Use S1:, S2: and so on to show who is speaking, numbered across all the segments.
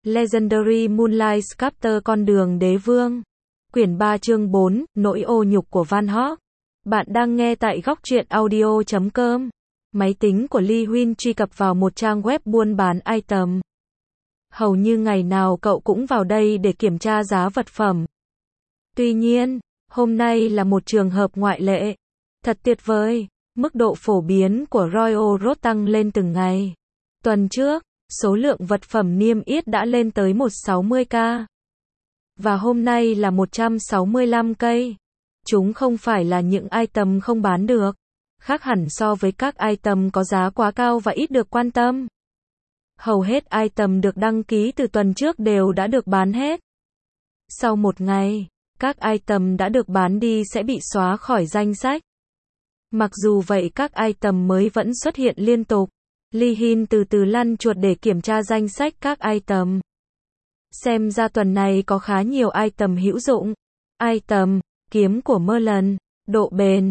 S1: Legendary Moonlight Sculptor con đường đế vương. Quyển 3 chương 4, nỗi ô nhục của Van Gogh. Bạn đang nghe tại góc truyện audio.com. Máy tính của Lee Huynh truy cập vào một trang web buôn bán item. Hầu như ngày nào cậu cũng vào đây để kiểm tra giá vật phẩm. Tuy nhiên, hôm nay là một trường hợp ngoại lệ. Thật tuyệt vời, mức độ phổ biến của Royal Road tăng lên từng ngày. Tuần trước, số lượng vật phẩm niêm yết đã lên tới 160k. Và hôm nay là 165 cây. Chúng không phải là những item không bán được. Khác hẳn so với các item có giá quá cao và ít được quan tâm. Hầu hết item được đăng ký từ tuần trước đều đã được bán hết. Sau một ngày, các item đã được bán đi sẽ bị xóa khỏi danh sách. Mặc dù vậy các item mới vẫn xuất hiện liên tục. Lee Hin từ từ lăn chuột để kiểm tra danh sách các item. Xem ra tuần này có khá nhiều item hữu dụng. Item, kiếm của Merlin, độ bền,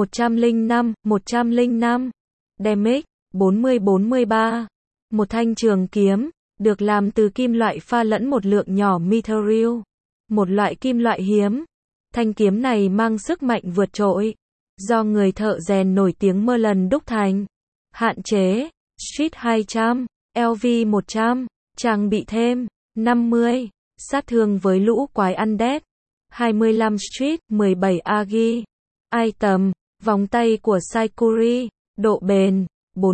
S1: 105. Damage, 40-43. Một thanh trường kiếm, được làm từ kim loại pha lẫn một lượng nhỏ mithril. Một loại kim loại hiếm. Thanh kiếm này mang sức mạnh vượt trội. Do người thợ rèn nổi tiếng Merlin đúc thành. Hạn chế, Street 200, LV 100, trang bị thêm, 50, sát thương với lũ quái undead, 25 Street, 17 Agi. Item, vòng tay của Saikuri, độ bền,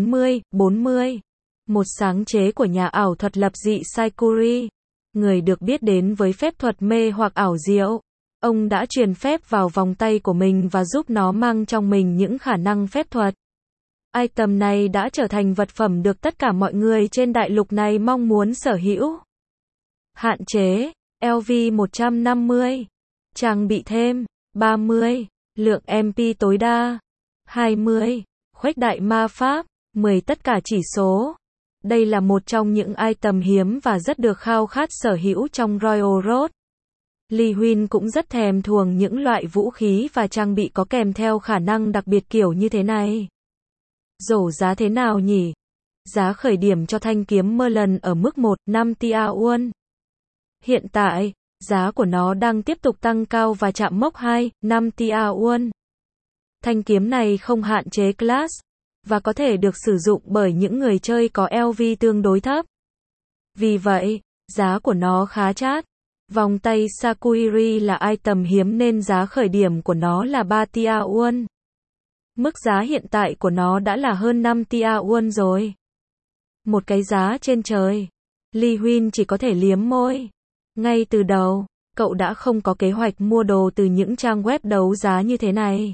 S1: 40. Một sáng chế của nhà ảo thuật lập dị Saikuri, người được biết đến với phép thuật mê hoặc ảo diệu. Ông đã truyền phép vào vòng tay của mình và giúp nó mang trong mình những khả năng phép thuật. Item này đã trở thành vật phẩm được tất cả mọi người trên đại lục này mong muốn sở hữu. Hạn chế, LV 150. Trang bị thêm, 30. Lượng MP tối đa, 20. Khuếch đại ma pháp, 10 tất cả chỉ số. Đây là một trong những item hiếm và rất được khao khát sở hữu trong Royal Road. Lee Huynh cũng rất thèm thuồng những loại vũ khí và trang bị có kèm theo khả năng đặc biệt kiểu như thế này. Rổ giá thế nào nhỉ? Giá khởi điểm cho thanh kiếm Merlin ở mức 1,5 tia won. Hiện tại, giá của nó đang tiếp tục tăng cao và chạm mốc 2,5 tia won. Thanh kiếm này không hạn chế class, và có thể được sử dụng bởi những người chơi có LV tương đối thấp. Vì vậy, giá của nó khá chát. Vòng tay Sakuiri là item hiếm nên giá khởi điểm của nó là 3 tia won. Mức giá hiện tại của nó đã là hơn 5 tia won rồi. Một cái giá trên trời. Lee Huynh chỉ có thể liếm môi. Ngay từ đầu, cậu đã không có kế hoạch mua đồ từ những trang web đấu giá như thế này.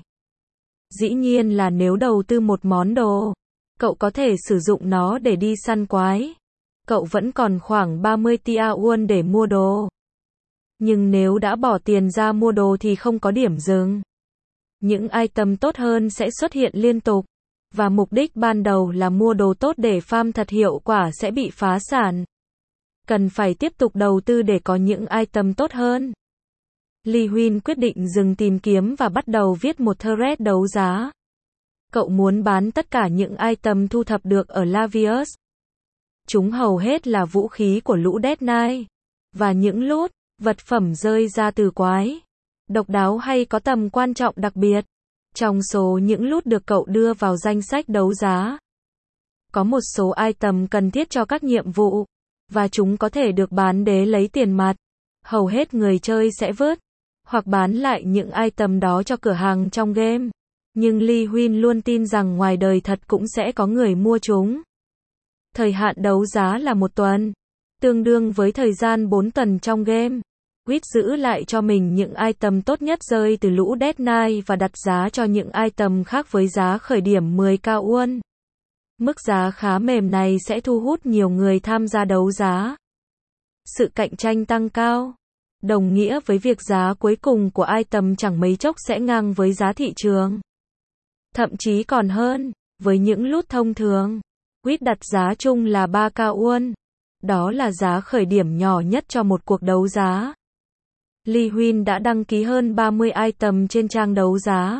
S1: Dĩ nhiên là nếu đầu tư một món đồ, cậu có thể sử dụng nó để đi săn quái. Cậu vẫn còn khoảng 30 tia won để mua đồ. Nhưng nếu đã bỏ tiền ra mua đồ thì không có điểm dừng. Những item tốt hơn sẽ xuất hiện liên tục. Và mục đích ban đầu là mua đồ tốt để farm thật hiệu quả sẽ bị phá sản. Cần phải tiếp tục đầu tư để có những item tốt hơn. Lee Huynh quyết định dừng tìm kiếm và bắt đầu viết một thread đấu giá. Cậu muốn bán tất cả những item thu thập được ở Lavius. Chúng hầu hết là vũ khí của lũ Dead Knight. Và những loot, vật phẩm rơi ra từ quái. Độc đáo hay có tầm quan trọng đặc biệt. Trong số những loot được cậu đưa vào danh sách đấu giá, có một số item cần thiết cho các nhiệm vụ. Và chúng có thể được bán để lấy tiền mặt. Hầu hết người chơi sẽ vớt hoặc bán lại những item đó cho cửa hàng trong game. Nhưng Lee Huynh luôn tin rằng ngoài đời thật cũng sẽ có người mua chúng. Thời hạn đấu giá là 1 tuần, tương đương với thời gian 4 tuần trong game. Quýt giữ lại cho mình những item tốt nhất rơi từ lũ Dead Knight và đặt giá cho những item khác với giá khởi điểm 10k won. Mức giá khá mềm này sẽ thu hút nhiều người tham gia đấu giá. Sự cạnh tranh tăng cao, đồng nghĩa với việc giá cuối cùng của item chẳng mấy chốc sẽ ngang với giá thị trường. Thậm chí còn hơn, với những loot thông thường. Quýt đặt giá chung là 3k won. Đó là giá khởi điểm nhỏ nhất cho một cuộc đấu giá. Lee Huynh đã đăng ký hơn 30 item trên trang đấu giá.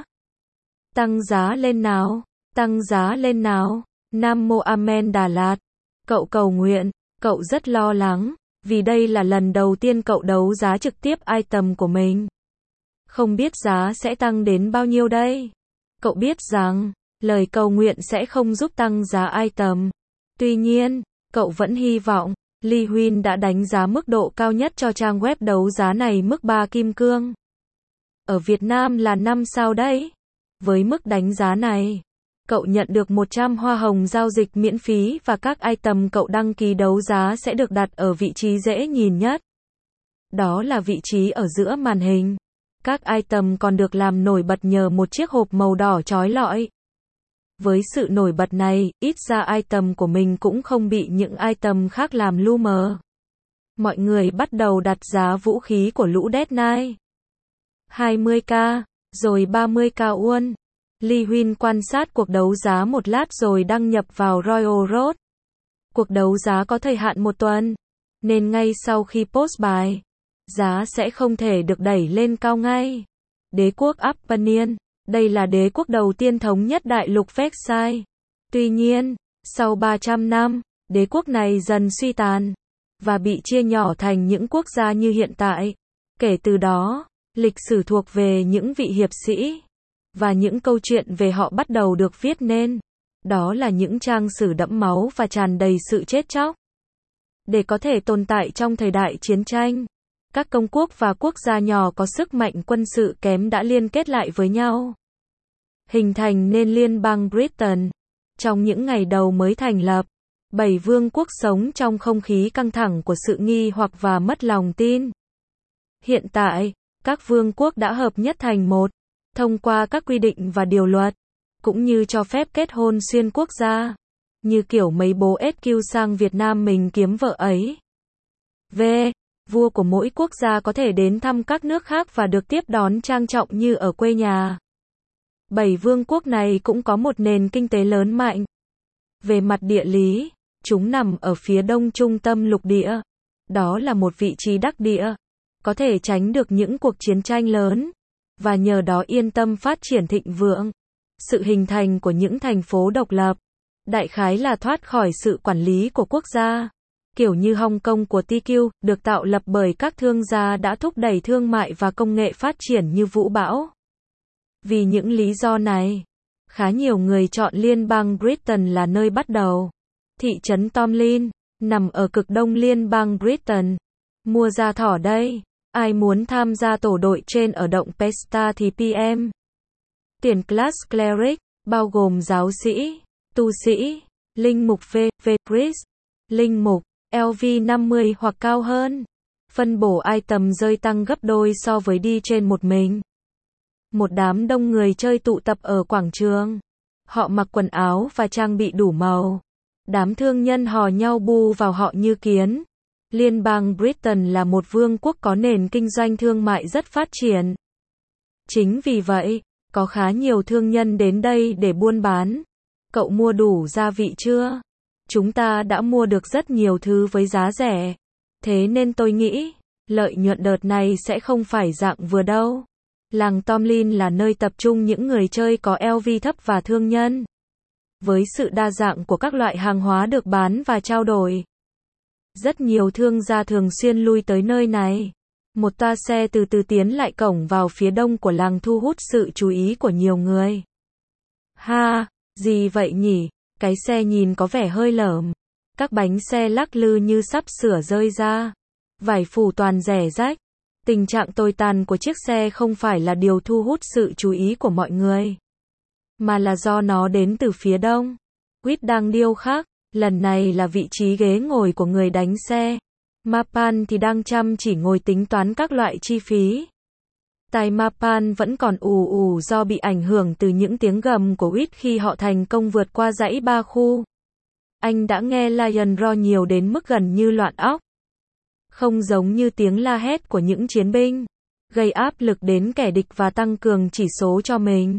S1: Tăng giá lên nào, tăng giá lên nào. Nam Mô Amen Đà Lạt. Cậu cầu nguyện, cậu rất lo lắng, Vì đây là lần đầu tiên cậu đấu giá trực tiếp item của mình. Không biết giá sẽ tăng đến bao nhiêu đây? Cậu biết rằng, lời cầu nguyện sẽ không giúp tăng giá item. Tuy nhiên, cậu vẫn hy vọng, Lee Huynh đã đánh giá mức độ cao nhất cho trang web đấu giá này mức 3 kim cương. Ở Việt Nam là 5 sao đấy. Với mức đánh giá này, cậu nhận được 100 hoa hồng giao dịch miễn phí và các item cậu đăng ký đấu giá sẽ được đặt ở vị trí dễ nhìn nhất. Đó là vị trí ở giữa màn hình. Các item còn được làm nổi bật nhờ một chiếc hộp màu đỏ chói lọi. Với sự nổi bật này, ít ra item của mình cũng không bị những item khác làm lu mờ. Mọi người bắt đầu đặt giá vũ khí của lũ Dead Knight. 20k, rồi 30k won. Lee Huynh quan sát cuộc đấu giá một lát rồi đăng nhập vào Royal Road. Cuộc đấu giá có thời hạn 1 tuần, nên ngay sau khi post bài, giá sẽ không thể được đẩy lên cao ngay. Đế quốc Arpanian, đây là đế quốc đầu tiên thống nhất đại lục Vexai. Tuy nhiên, sau 300 năm, đế quốc này dần suy tàn và bị chia nhỏ thành những quốc gia như hiện tại. Kể từ đó, lịch sử thuộc về những vị hiệp sĩ và những câu chuyện về họ bắt đầu được viết nên. Đó là những trang sử đẫm máu và tràn đầy sự chết chóc. Để có thể tồn tại trong thời đại chiến tranh, các công quốc và quốc gia nhỏ có sức mạnh quân sự kém đã liên kết lại với nhau, hình thành nên Liên bang Britain. Trong những ngày đầu mới thành lập, 7 vương quốc sống trong không khí căng thẳng của sự nghi hoặc và mất lòng tin. Hiện tại, các vương quốc đã hợp nhất thành một, thông qua các quy định và điều luật, cũng như cho phép kết hôn xuyên quốc gia, như kiểu mấy bố SQ sang Việt Nam mình kiếm vợ ấy. Vua của mỗi quốc gia có thể đến thăm các nước khác và được tiếp đón trang trọng như ở quê nhà. 7 vương quốc này cũng có một nền kinh tế lớn mạnh. Về mặt địa lý, chúng nằm ở phía đông trung tâm lục địa. Đó là một vị trí đắc địa, có thể tránh được những cuộc chiến tranh lớn, và nhờ đó yên tâm phát triển thịnh vượng. Sự hình thành của những thành phố độc lập, đại khái là thoát khỏi sự quản lý của quốc gia. Kiểu như Hong Kong của TQ, được tạo lập bởi các thương gia đã thúc đẩy thương mại và công nghệ phát triển như vũ bão. Vì những lý do này, khá nhiều người chọn Liên bang Britain là nơi bắt đầu. Thị trấn Tomlin, nằm ở cực đông Liên bang Britain. Mua da thỏ đây. Ai muốn tham gia tổ đội trên ở động Pesta thì PM. Tiền class cleric, bao gồm giáo sĩ, tu sĩ, linh mục priest, linh mục, LV 50 hoặc cao hơn. Phân bổ item rơi tăng gấp đôi so với đi trên một mình. Một đám đông người chơi tụ tập ở quảng trường. Họ mặc quần áo và trang bị đủ màu. Đám thương nhân hò nhau bu vào họ như kiến. Liên bang Britain là một vương quốc có nền kinh doanh thương mại rất phát triển. Chính vì vậy, có khá nhiều thương nhân đến đây để buôn bán. Cậu mua đủ gia vị chưa? Chúng ta đã mua được rất nhiều thứ với giá rẻ. Thế nên tôi nghĩ, lợi nhuận đợt này sẽ không phải dạng vừa đâu. Làng Tomlin là nơi tập trung những người chơi có LV thấp và thương nhân. Với sự đa dạng của các loại hàng hóa được bán và trao đổi, rất nhiều thương gia thường xuyên lui tới nơi này. Một toa xe từ từ tiến lại cổng vào phía đông của làng thu hút sự chú ý của nhiều người. Ha, gì vậy nhỉ? Cái xe nhìn có vẻ hơi lởm. Các bánh xe lắc lư như sắp sửa rơi ra. Vải phủ toàn rẻ rách. Tình trạng tồi tàn của chiếc xe không phải là điều thu hút sự chú ý của mọi người, mà là do nó đến từ phía đông. Quýt đang điêu khắc, lần này là vị trí ghế ngồi của người đánh xe. Mapan thì đang chăm chỉ ngồi tính toán các loại chi phí. Tai Mapan vẫn còn ù ù do bị ảnh hưởng từ những tiếng gầm của Quýt khi họ thành công vượt qua dãy 3 khu. Anh đã nghe Lion Roar nhiều đến mức gần như loạn óc. Không giống như tiếng la hét của những chiến binh, gây áp lực đến kẻ địch và tăng cường chỉ số cho mình.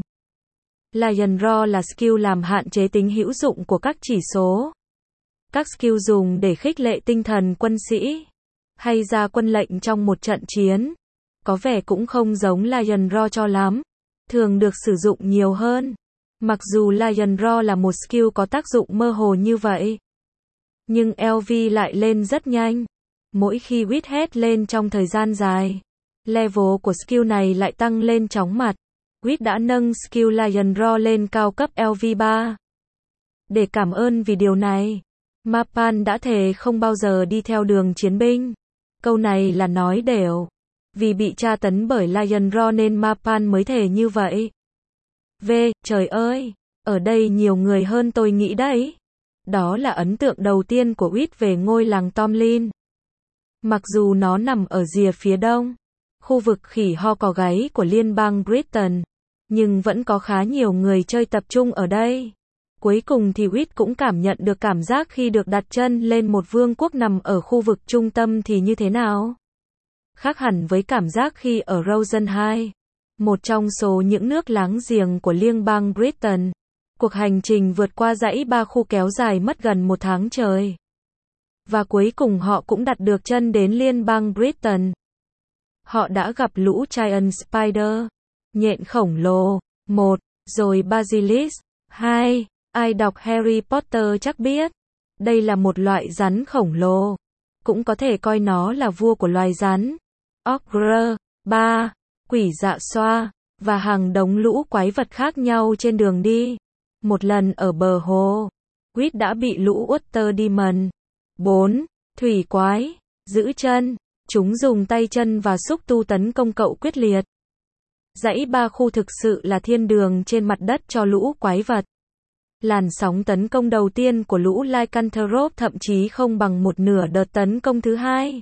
S1: Lion Roar là skill làm hạn chế tính hữu dụng của các chỉ số. Các skill dùng để khích lệ tinh thần quân sĩ, hay ra quân lệnh trong một trận chiến, có vẻ cũng không giống Lion Roar cho lắm, thường được sử dụng nhiều hơn. Mặc dù Lion Roar là một skill có tác dụng mơ hồ như vậy, nhưng LV lại lên rất nhanh. Mỗi khi Reed hét lên trong thời gian dài, level của skill này lại tăng lên chóng mặt. Reed đã nâng skill Lion Roar lên cao cấp LV3. Để cảm ơn vì điều này, Mapan đã thề không bao giờ đi theo đường chiến binh. Câu này là nói đều. Vì bị tra tấn bởi Lion Roar nên Mapan mới thề như vậy. Trời ơi, ở đây nhiều người hơn tôi nghĩ đấy. Đó là ấn tượng đầu tiên của Reed về ngôi làng Tomlin. Mặc dù nó nằm ở rìa phía đông, khu vực khỉ ho cò gáy của liên bang Britain, nhưng vẫn có khá nhiều người chơi tập trung ở đây. Cuối cùng thì Reed cũng cảm nhận được cảm giác khi được đặt chân lên một vương quốc nằm ở khu vực trung tâm thì như thế nào. Khác hẳn với cảm giác khi ở Rosenheim, một trong số những nước láng giềng của liên bang Britain. Cuộc hành trình vượt qua dãy 3 khu kéo dài mất gần 1 tháng trời. Và cuối cùng họ cũng đặt được chân đến liên bang Britain. Họ đã gặp lũ Giant Spider, nhện khổng lồ, 1, rồi Basilisk, 2. Ai đọc Harry Potter chắc biết. Đây là một loại rắn khổng lồ. Cũng có thể coi nó là vua của loài rắn. Ogre, 3. Quỷ dạ xoa, và hàng đống lũ quái vật khác nhau trên đường đi. Một lần ở bờ hồ, Reed đã bị lũ Water Demon, 4. Thủy quái, giữ chân. Chúng dùng tay chân và xúc tu tấn công cậu quyết liệt. Dãy 3 khu thực sự là thiên đường trên mặt đất cho lũ quái vật. Làn sóng tấn công đầu tiên của lũ Lycanthrope thậm chí không bằng một nửa đợt tấn công thứ hai.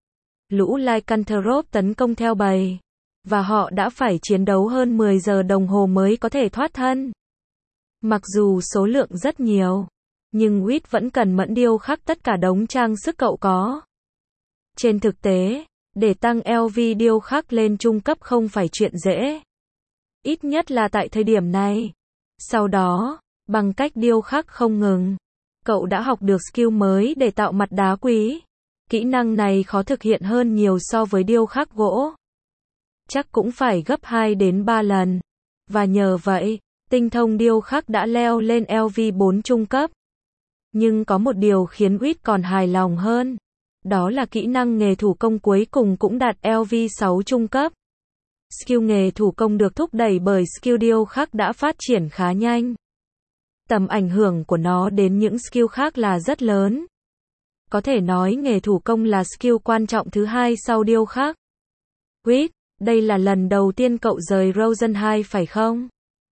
S1: Lũ Lycanthrope tấn công theo bầy, và họ đã phải chiến đấu hơn 10 giờ đồng hồ mới có thể thoát thân. Mặc dù số lượng rất nhiều, nhưng Reed vẫn cần mẫn điêu khắc tất cả đống trang sức cậu có. Trên thực tế, để tăng LV điêu khắc lên trung cấp không phải chuyện dễ. Ít nhất là tại thời điểm này. Sau đó, bằng cách điêu khắc không ngừng, cậu đã học được skill mới để tạo mặt đá quý. Kỹ năng này khó thực hiện hơn nhiều so với điêu khắc gỗ. Chắc cũng phải gấp 2 đến 3 lần. Và nhờ vậy, tinh thông điêu khắc đã leo lên LV4 trung cấp. Nhưng có một điều khiến Reed còn hài lòng hơn. Đó là kỹ năng nghề thủ công cuối cùng cũng đạt LV6 trung cấp. Skill nghề thủ công được thúc đẩy bởi skill điêu khắc đã phát triển khá nhanh. Tầm ảnh hưởng của nó đến những skill khác là rất lớn. Có thể nói nghề thủ công là skill quan trọng thứ hai sau điêu khắc. Reed, đây là lần đầu tiên cậu rời Rosenheim phải không?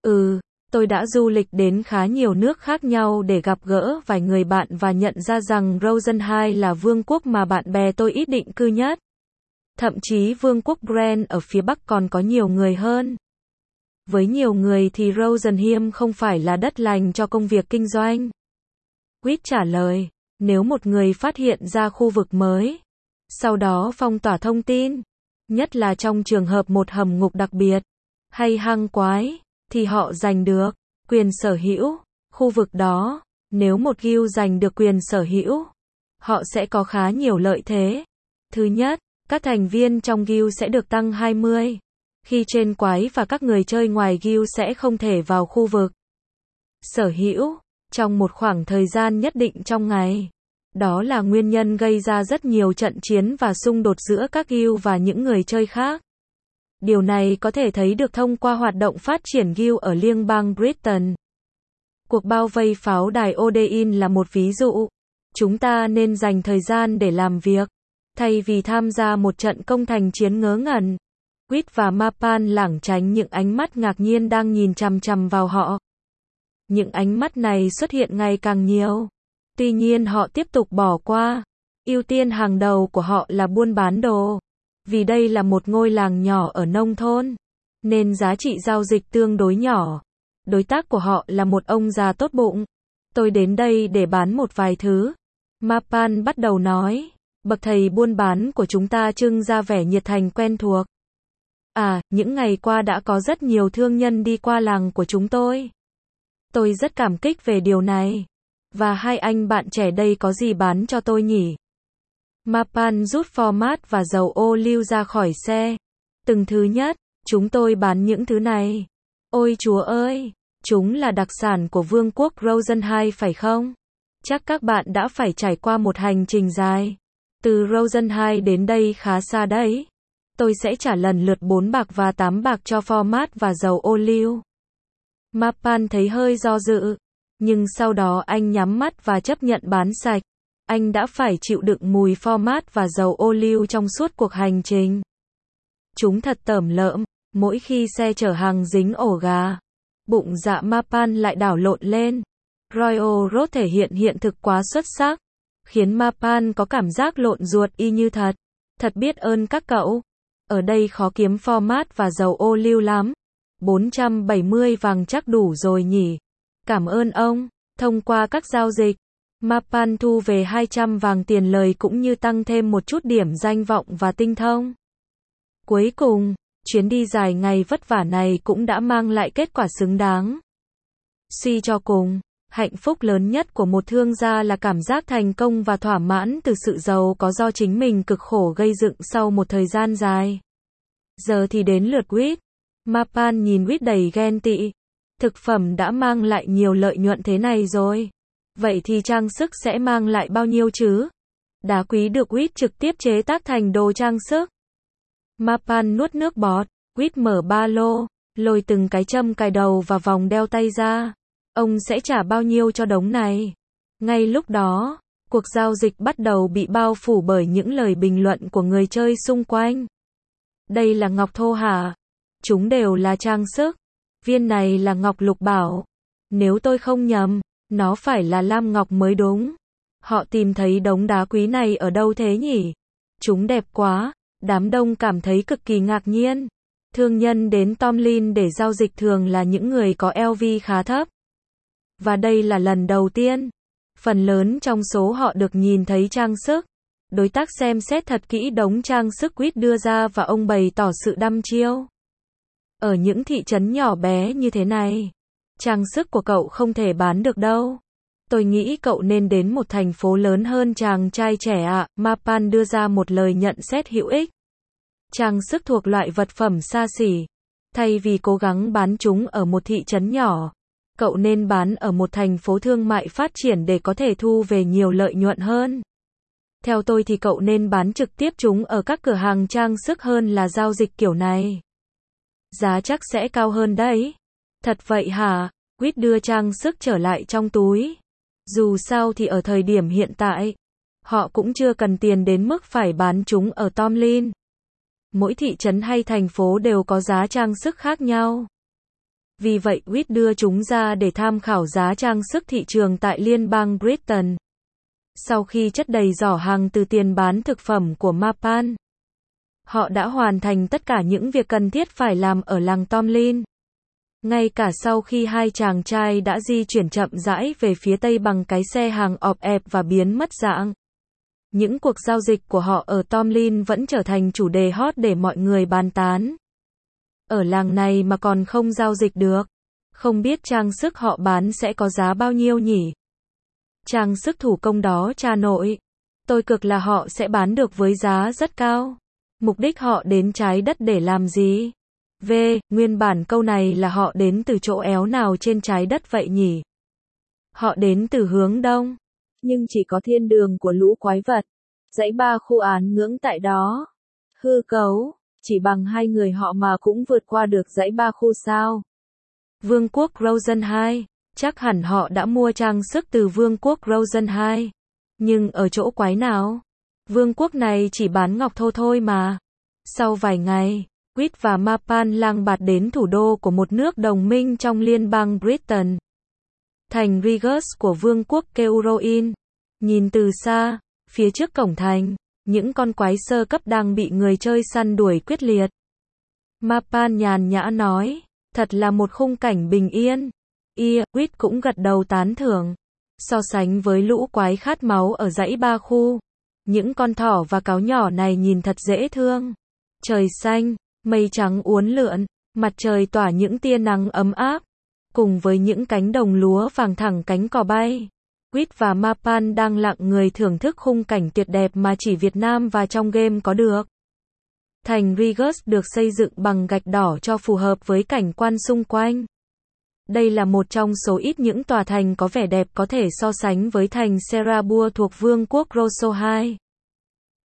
S1: Tôi đã du lịch đến khá nhiều nước khác nhau để gặp gỡ vài người bạn và nhận ra rằng Rosenheim là vương quốc mà bạn bè tôi ít định cư nhất. Thậm chí vương quốc Bren ở phía Bắc còn có nhiều người hơn. Với nhiều người thì Rosenheim không phải là đất lành cho công việc kinh doanh. Reed trả lời, nếu một người phát hiện ra khu vực mới, sau đó phong tỏa thông tin, nhất là trong trường hợp một hầm ngục đặc biệt, hay hang quái, thì họ giành được quyền sở hữu khu vực đó. Nếu một guild giành được quyền sở hữu, họ sẽ có khá nhiều lợi thế. Thứ nhất, các thành viên trong guild sẽ được tăng 20. Khi trên quái và các người chơi ngoài guild sẽ không thể vào khu vực sở hữu trong một khoảng thời gian nhất định trong ngày. Đó là nguyên nhân gây ra rất nhiều trận chiến và xung đột giữa các guild và những người chơi khác. Điều này có thể thấy được thông qua hoạt động phát triển guild ở liên bang Britain. Cuộc bao vây pháo đài Odein là một ví dụ. Chúng ta nên dành thời gian để làm việc, thay vì tham gia một trận công thành chiến ngớ ngẩn. Reed và Mapan lảng tránh những ánh mắt ngạc nhiên đang nhìn chằm chằm vào họ. Những ánh mắt này xuất hiện ngày càng nhiều. Tuy nhiên họ tiếp tục bỏ qua. Ưu tiên hàng đầu của họ là buôn bán đồ. Vì đây là một ngôi làng nhỏ ở nông thôn, nên giá trị giao dịch tương đối nhỏ. Đối tác của họ là một ông già tốt bụng. Tôi đến đây để bán một vài thứ. Mapan bắt đầu nói. Bậc thầy buôn bán của chúng ta trưng ra vẻ nhiệt thành quen thuộc. Những ngày qua đã có rất nhiều thương nhân đi qua làng của chúng tôi. Tôi rất cảm kích về điều này. Và hai anh bạn trẻ đây có gì bán cho tôi nhỉ? Mapan rút format và dầu ô liu ra khỏi xe. Từng thứ nhất, chúng tôi bán những thứ này. Ôi chúa ơi, chúng là đặc sản của vương quốc Rosenheim phải không? Chắc các bạn đã phải trải qua một hành trình dài. Từ Rosenheim đến đây khá xa đấy. Tôi sẽ trả lần lượt 4 bạc và 8 bạc cho format và dầu ô liu. Mapan thấy hơi do dự, nhưng sau đó anh nhắm mắt và chấp nhận bán sạch. Anh đã phải chịu đựng mùi format và dầu ô liu trong suốt cuộc hành trình. Chúng thật tởm lợm, mỗi khi xe chở hàng dính ổ gà. Bụng dạ Mapan lại đảo lộn lên. Royal Road thể hiện hiện thực quá xuất sắc, khiến Mapan có cảm giác lộn ruột y như thật. Thật biết ơn các cậu. Ở đây khó kiếm format và dầu ô liu lắm. 470 vàng chắc đủ rồi nhỉ. Cảm ơn ông. Thông qua các giao dịch, Mapan thu về 200 vàng tiền lời cũng như tăng thêm một chút điểm danh vọng và tinh thông. Cuối cùng, chuyến đi dài ngày vất vả này cũng đã mang lại kết quả xứng đáng. Suy cho cùng, hạnh phúc lớn nhất của một thương gia là cảm giác thành công và thỏa mãn từ sự giàu có do chính mình cực khổ gây dựng sau một thời gian dài. Giờ thì đến lượt Quýt. Mapan nhìn Quýt đầy ghen tị. Thực phẩm đã mang lại nhiều lợi nhuận thế này rồi. Vậy thì trang sức sẽ mang lại bao nhiêu chứ? Đá quý được Quýt trực tiếp chế tác thành đồ trang sức. Mapan nuốt nước bọt. Quýt mở ba lô, lôi từng cái châm cài đầu và vòng đeo tay ra. Ông sẽ trả bao nhiêu cho đống này? Ngay lúc đó, cuộc giao dịch bắt đầu bị bao phủ bởi những lời bình luận của người chơi xung quanh. Đây là ngọc thô hả? Chúng đều là trang sức. Viên này là ngọc lục bảo. Nếu tôi không nhầm, nó phải là lam ngọc mới đúng. Họ tìm thấy đống đá quý này ở đâu thế nhỉ? Chúng đẹp quá. Đám đông cảm thấy cực kỳ ngạc nhiên. Thương nhân đến Tomlin để giao dịch thường là những người có LV khá thấp. Và đây là lần đầu tiên. Phần lớn trong số họ được nhìn thấy trang sức. Đối tác xem xét thật kỹ đống trang sức Quýt đưa ra và ông bày tỏ sự đăm chiêu. Ở những thị trấn nhỏ bé như thế này, trang sức của cậu không thể bán được đâu. Tôi nghĩ cậu nên đến một thành phố lớn hơn chàng trai trẻ ạ. Mapan đưa ra một lời nhận xét hữu ích. Trang sức thuộc loại vật phẩm xa xỉ. Thay vì cố gắng bán chúng ở một thị trấn nhỏ, cậu nên bán ở một thành phố thương mại phát triển để có thể thu về nhiều lợi nhuận hơn. Theo tôi thì cậu nên bán trực tiếp chúng ở các cửa hàng trang sức hơn là giao dịch kiểu này. Giá chắc sẽ cao hơn đấy. Thật vậy hả? Quýt đưa trang sức trở lại trong túi. Dù sao thì ở thời điểm hiện tại, họ cũng chưa cần tiền đến mức phải bán chúng ở Tomlin. Mỗi thị trấn hay thành phố đều có giá trang sức khác nhau. Vì vậy Quýt đưa chúng ra để tham khảo giá trang sức thị trường tại liên bang Britain. Sau khi chất đầy giỏ hàng từ tiền bán thực phẩm của Mapan, họ đã hoàn thành tất cả những việc cần thiết phải làm ở làng Tomlin. Ngay cả sau khi hai chàng trai đã di chuyển chậm rãi về phía tây bằng cái xe hàng ọp ẹp và biến mất dạng. Những cuộc giao dịch của họ ở Tomlin vẫn trở thành chủ đề hot để mọi người bàn tán. Ở làng này mà còn không giao dịch được. Không biết trang sức họ bán sẽ có giá bao nhiêu nhỉ? Trang sức thủ công đó cha nội. Tôi cực là họ sẽ bán được với giá rất cao. Mục đích họ đến trái đất để làm gì? Nguyên bản câu này là họ đến từ chỗ éo nào trên trái đất vậy nhỉ? Họ đến từ hướng đông. Nhưng chỉ có thiên đường của lũ quái vật. Dãy ba khu án ngưỡng tại đó. Hư cấu. Chỉ bằng hai người họ mà cũng vượt qua được dãy ba khu sao? Vương quốc Rosenheim. Chắc hẳn họ đã mua trang sức từ Vương quốc Rosenheim. Nhưng ở chỗ quái nào? Vương quốc này chỉ bán ngọc thô thôi mà. Sau vài ngày, Quýt và Mapan lang bạt đến thủ đô của một nước đồng minh trong liên bang Britain. Thành Regis của Vương quốc Keuroin. Nhìn từ xa, phía trước cổng thành, những con quái sơ cấp đang bị người chơi săn đuổi quyết liệt. Mapan nhàn nhã nói, thật là một khung cảnh bình yên. Quýt cũng gật đầu tán thưởng. So sánh với lũ quái khát máu ở dãy ba khu, những con thỏ và cáo nhỏ này nhìn thật dễ thương. Trời xanh, mây trắng uốn lượn, mặt trời tỏa những tia nắng ấm áp, cùng với những cánh đồng lúa vàng thẳng cánh cò bay. Quýt và Mapan đang lặng người thưởng thức khung cảnh tuyệt đẹp mà chỉ Việt Nam và trong game có được. Thành Regis được xây dựng bằng gạch đỏ cho phù hợp với cảnh quan xung quanh. Đây là một trong số ít những tòa thành có vẻ đẹp có thể so sánh với thành Serabur thuộc Vương quốc Rosohai.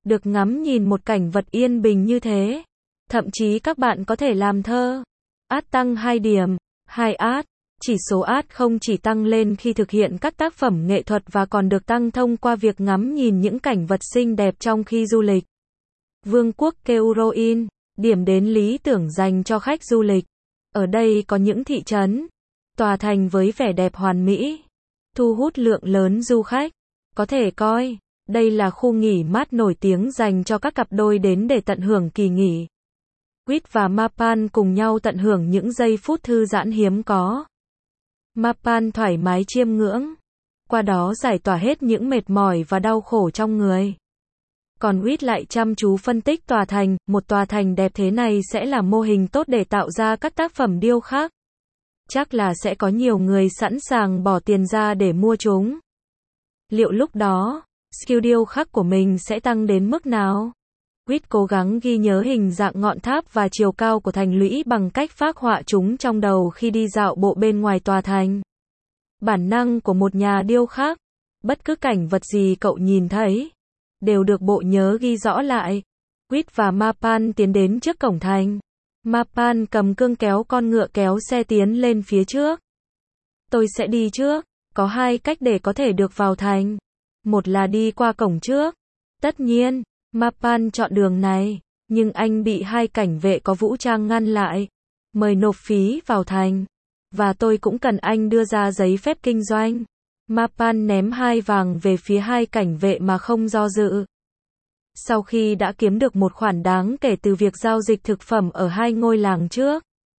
S1: Được ngắm nhìn một cảnh vật yên bình như thế. Thậm chí các bạn có thể làm thơ. Át tăng 2 điểm. 2 át. Chỉ số át không chỉ tăng lên khi thực hiện các tác phẩm nghệ thuật và còn được tăng thông qua việc ngắm nhìn những cảnh vật xinh đẹp trong khi du lịch. Vương quốc Keuruin, điểm đến lý tưởng dành cho khách du lịch. Ở đây có những thị trấn, tòa thành với vẻ đẹp hoàn mỹ, thu hút lượng lớn du khách. Có thể coi, đây là khu nghỉ mát nổi tiếng dành cho các cặp đôi đến để tận hưởng kỳ nghỉ. Quýt và Mapan cùng nhau tận hưởng những giây phút thư giãn hiếm có. Mapan thoải mái chiêm ngưỡng, qua đó giải tỏa hết những mệt mỏi và đau khổ trong người. Còn Quýt lại chăm chú phân tích tòa thành, một tòa thành đẹp thế này sẽ là mô hình tốt để tạo ra các tác phẩm điêu khắc. Chắc là sẽ có nhiều người sẵn sàng bỏ tiền ra để mua chúng. Liệu lúc đó, skill điêu khắc của mình sẽ tăng đến mức nào? Quýt cố gắng ghi nhớ hình dạng ngọn tháp và chiều cao của thành lũy bằng cách phác họa chúng trong đầu khi đi dạo bộ bên ngoài tòa thành. Bản năng của một nhà điêu khắc, bất cứ cảnh vật gì cậu nhìn thấy, đều được bộ nhớ ghi rõ lại. Quýt và Mapan tiến đến trước cổng thành. Mapan cầm cương kéo con ngựa kéo xe tiến lên phía trước. Tôi sẽ đi trước, có 2 cách để có thể được vào thành. Một là đi qua cổng trước. Tất nhiên, Mapan chọn đường này, nhưng anh bị 2 cảnh vệ có vũ trang ngăn lại. Mời nộp phí vào thành. Và tôi cũng cần anh đưa ra giấy phép kinh doanh. Mapan ném 2 vàng về phía 2 cảnh vệ mà không do dự. Sau khi đã kiếm được một khoản đáng kể từ việc giao dịch thực phẩm ở 2 ngôi làng trước.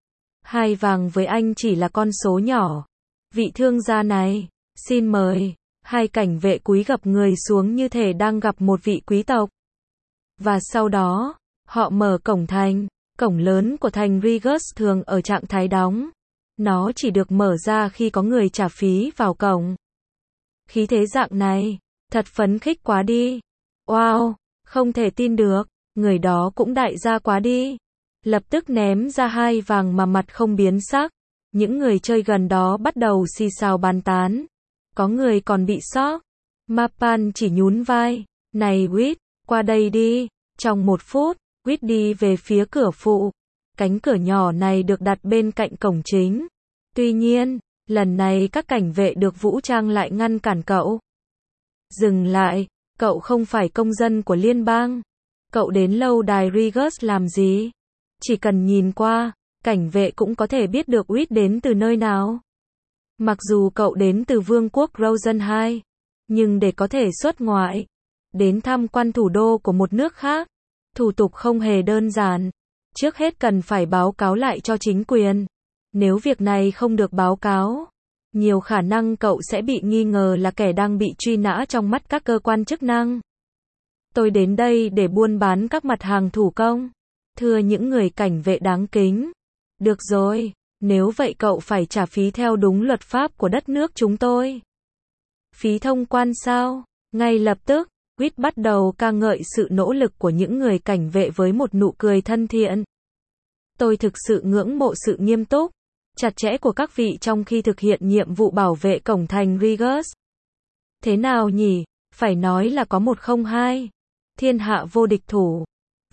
S1: 2 vàng với anh chỉ là con số nhỏ. Vị thương gia này, xin mời. 2 cảnh vệ cúi gập người xuống như thể đang gặp một vị quý tộc. Và sau đó, họ mở cổng thành. Cổng lớn của thành Rigus thường ở trạng thái đóng. Nó chỉ được mở ra khi có người trả phí vào cổng. Khí thế dạng này, thật phấn khích quá đi. Wow, không thể tin được, người đó cũng đại gia quá đi. Lập tức ném ra 2 vàng mà mặt không biến sắc. Những người chơi gần đó bắt đầu xì xào bàn tán. Có người còn bị sốc. Mapan chỉ nhún vai. Này Quýt, qua đây đi. Trong 1 phút, Quýt đi về phía cửa phụ. Cánh cửa nhỏ này được đặt bên cạnh cổng chính. Tuy nhiên, lần này các cảnh vệ được vũ trang lại ngăn cản cậu. Dừng lại, cậu không phải công dân của liên bang. Cậu đến lâu đài Rigus làm gì? Chỉ cần nhìn qua, cảnh vệ cũng có thể biết được Quýt đến từ nơi nào. Mặc dù cậu đến từ vương quốc Rosen 2, nhưng để có thể xuất ngoại, đến tham quan thủ đô của một nước khác, thủ tục không hề đơn giản. Trước hết cần phải báo cáo lại cho chính quyền. Nếu việc này không được báo cáo, nhiều khả năng cậu sẽ bị nghi ngờ là kẻ đang bị truy nã trong mắt các cơ quan chức năng. Tôi đến đây để buôn bán các mặt hàng thủ công. Thưa những người cảnh vệ đáng kính. Được rồi, nếu vậy cậu phải trả phí theo đúng luật pháp của đất nước chúng tôi. Phí thông quan sao? Ngay lập tức, Quýt bắt đầu ca ngợi sự nỗ lực của những người cảnh vệ với một nụ cười thân thiện. Tôi thực sự ngưỡng mộ sự nghiêm túc, chặt chẽ của các vị trong khi thực hiện nhiệm vụ bảo vệ cổng thành Rigus. Thế nào nhỉ? Phải nói là có 102. Thiên hạ vô địch thủ.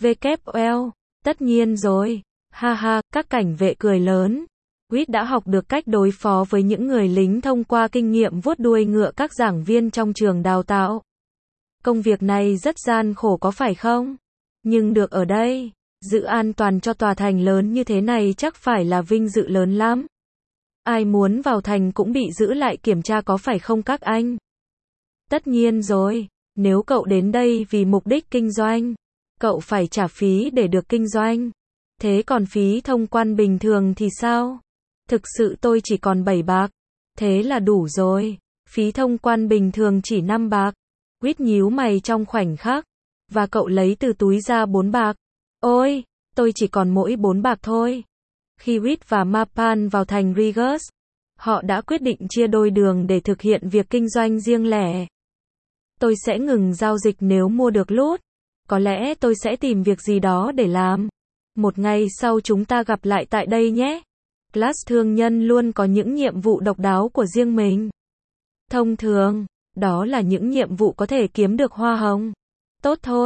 S1: WL. Tất nhiên rồi. Ha ha, các cảnh vệ cười lớn. Quýt đã học được cách đối phó với những người lính thông qua kinh nghiệm vuốt đuôi ngựa các giảng viên trong trường đào tạo. Công việc này rất gian khổ có phải không? Nhưng được ở đây, giữ an toàn cho tòa thành lớn như thế này chắc phải là vinh dự lớn lắm. Ai muốn vào thành cũng bị giữ lại kiểm tra có phải không các anh? Tất nhiên rồi, nếu cậu đến đây vì mục đích kinh doanh, cậu phải trả phí để được kinh doanh. Thế còn phí thông quan bình thường thì sao? Thực sự tôi chỉ còn 7 bạc. Thế là đủ rồi. Phí thông quan bình thường chỉ 5 bạc. Quýt nhíu mày trong khoảnh khắc. Và cậu lấy từ túi ra 4 bạc. Ôi, tôi chỉ còn mỗi 4 bạc thôi. Khi Quýt và Mapan vào thành Rigus, họ đã quyết định chia đôi đường để thực hiện việc kinh doanh riêng lẻ. Tôi sẽ ngừng giao dịch nếu mua được loot. Có lẽ tôi sẽ tìm việc gì đó để làm. Một ngày sau chúng ta gặp lại tại đây nhé. Class thương nhân luôn có những nhiệm vụ độc đáo của riêng mình. Thông thường, đó là những nhiệm vụ có thể kiếm được hoa hồng. Tốt thôi.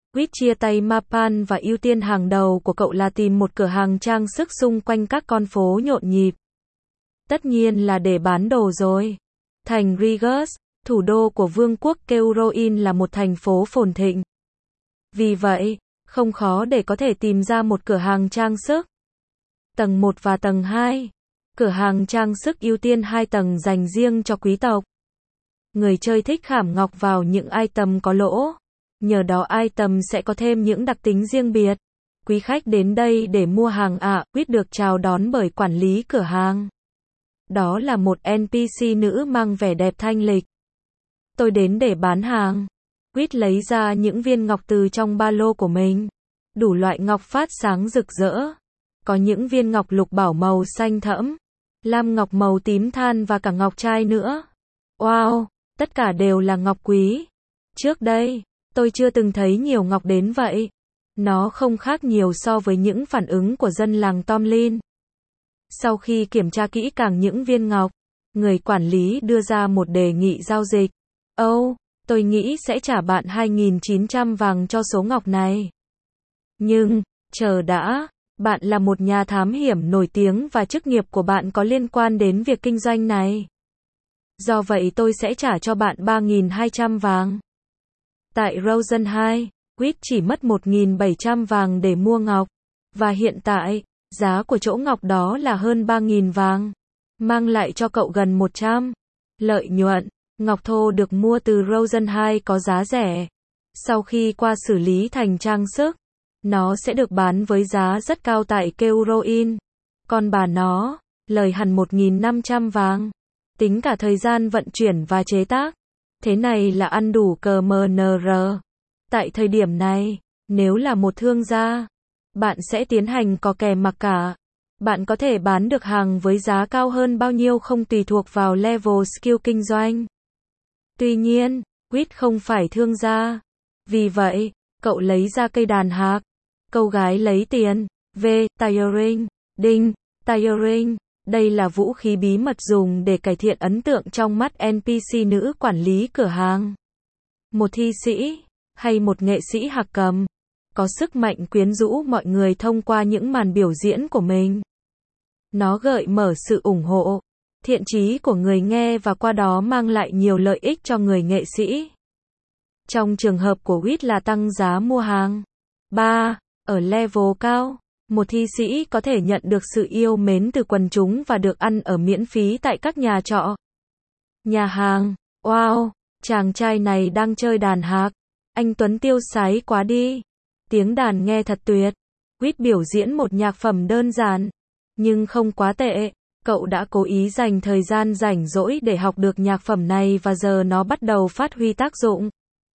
S1: Quýt chia tay Mapan và ưu tiên hàng đầu của cậu là tìm một cửa hàng trang sức xung quanh các con phố nhộn nhịp. Tất nhiên là để bán đồ rồi. Thành Rigas, thủ đô của Vương quốc Keuroin là một thành phố phồn thịnh. Vì vậy, không khó để có thể tìm ra một cửa hàng trang sức. Tầng 1 và tầng 2. Cửa hàng trang sức ưu tiên 2 tầng dành riêng cho quý tộc. Người chơi thích khảm ngọc vào những item có lỗ. Nhờ đó item sẽ có thêm những đặc tính riêng biệt. Quý khách đến đây để mua hàng ạ, Quýt được chào đón bởi quản lý cửa hàng. Đó là một NPC nữ mang vẻ đẹp thanh lịch. Tôi đến để bán hàng. Quýt lấy ra những viên ngọc từ trong ba lô của mình. Đủ loại ngọc phát sáng rực rỡ. Có những viên ngọc lục bảo màu xanh thẫm, lam ngọc màu tím than và cả ngọc trai nữa. Wow, tất cả đều là ngọc quý. Trước đây, tôi chưa từng thấy nhiều ngọc đến vậy. Nó không khác nhiều so với những phản ứng của dân làng Tomlin. Sau khi kiểm tra kỹ càng những viên ngọc, người quản lý đưa ra một đề nghị giao dịch. Tôi nghĩ sẽ trả bạn 2.900 vàng cho số ngọc này. Nhưng, chờ đã, bạn là một nhà thám hiểm nổi tiếng và chức nghiệp của bạn có liên quan đến việc kinh doanh này. Do vậy tôi sẽ trả cho bạn 3.200 vàng. Tại Rosen 2, Quýt chỉ mất 1.700 vàng để mua ngọc. Và hiện tại, giá của chỗ ngọc đó là hơn 3.000 vàng. Mang lại cho cậu gần 100. Lợi nhuận. Ngọc thô được mua từ Rosen 2 có giá rẻ. Sau khi qua xử lý thành trang sức, nó sẽ được bán với giá rất cao tại Keuroin. Còn bà nó, lời hẳn 1.500 vàng. Tính cả thời gian vận chuyển và chế tác. Thế này là ăn đủ cờ MNR. Tại thời điểm này, nếu là một thương gia, bạn sẽ tiến hành có kè mặc cả. Bạn có thể bán được hàng với giá cao hơn bao nhiêu không tùy thuộc vào level skill kinh doanh. Tuy nhiên, Quýt không phải thương gia. Vì vậy, cậu lấy ra cây đàn hạc. Câu gái lấy tiền. Tiring. Đinh. Tiring. Đây là vũ khí bí mật dùng để cải thiện ấn tượng trong mắt NPC nữ quản lý cửa hàng. Một thi sĩ, hay một nghệ sĩ hạc cầm, có sức mạnh quyến rũ mọi người thông qua những màn biểu diễn của mình. Nó gợi mở sự ủng hộ, thiện chí của người nghe và qua đó mang lại nhiều lợi ích cho người nghệ sĩ. Trong trường hợp của Quýt là tăng giá mua hàng. 3. Ở level cao, một thi sĩ có thể nhận được sự yêu mến từ quần chúng và được ăn ở miễn phí tại các nhà trọ, nhà hàng. Wow, chàng trai này đang chơi đàn hạc. Anh Tuấn tiêu sái quá đi. Tiếng đàn nghe thật tuyệt. Quýt biểu diễn một nhạc phẩm đơn giản, nhưng không quá tệ. Cậu đã cố ý dành thời gian rảnh rỗi để học được nhạc phẩm này và giờ nó bắt đầu phát huy tác dụng.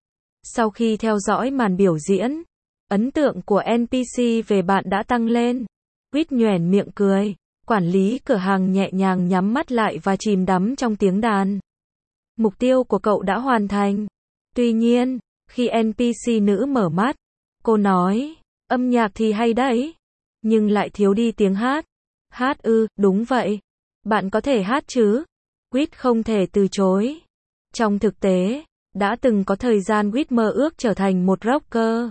S1: Sau khi theo dõi màn biểu diễn, ấn tượng của NPC về bạn đã tăng lên. Quýt nhoẻn miệng cười. Quản lý cửa hàng nhẹ nhàng nhắm mắt lại và chìm đắm trong tiếng đàn. Mục tiêu của cậu đã hoàn thành. Tuy nhiên, khi NPC nữ mở mắt, cô nói, âm nhạc thì hay đấy, nhưng lại thiếu đi tiếng hát. Hát ư, đúng vậy. Bạn có thể hát chứ? Quýt không thể từ chối. Trong thực tế, đã từng có thời gian Quýt mơ ước trở thành một rocker.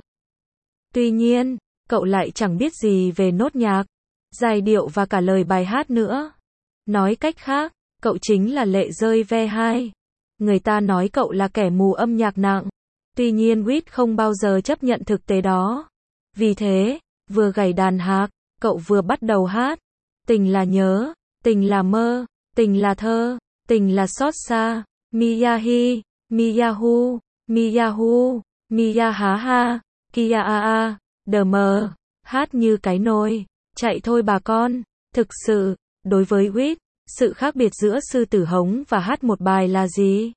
S1: Tuy nhiên, cậu lại chẳng biết gì về nốt nhạc, giai điệu và cả lời bài hát nữa. Nói cách khác, cậu chính là lệ rơi ve 2. Người ta nói cậu là kẻ mù âm nhạc nặng. Tuy nhiên Quýt không bao giờ chấp nhận thực tế đó. Vì thế, vừa gảy đàn hạc, cậu vừa bắt đầu hát. Tình là nhớ, tình là mơ, tình là thơ, tình là xót xa. Miyahi, Miyahu, Miyahu, Miyahaha, Kiaa, đờ mờ. Hát như cái nồi. Chạy thôi bà con. Thực sự, đối với Quýt, sự khác biệt giữa sư tử hống và hát một bài là gì?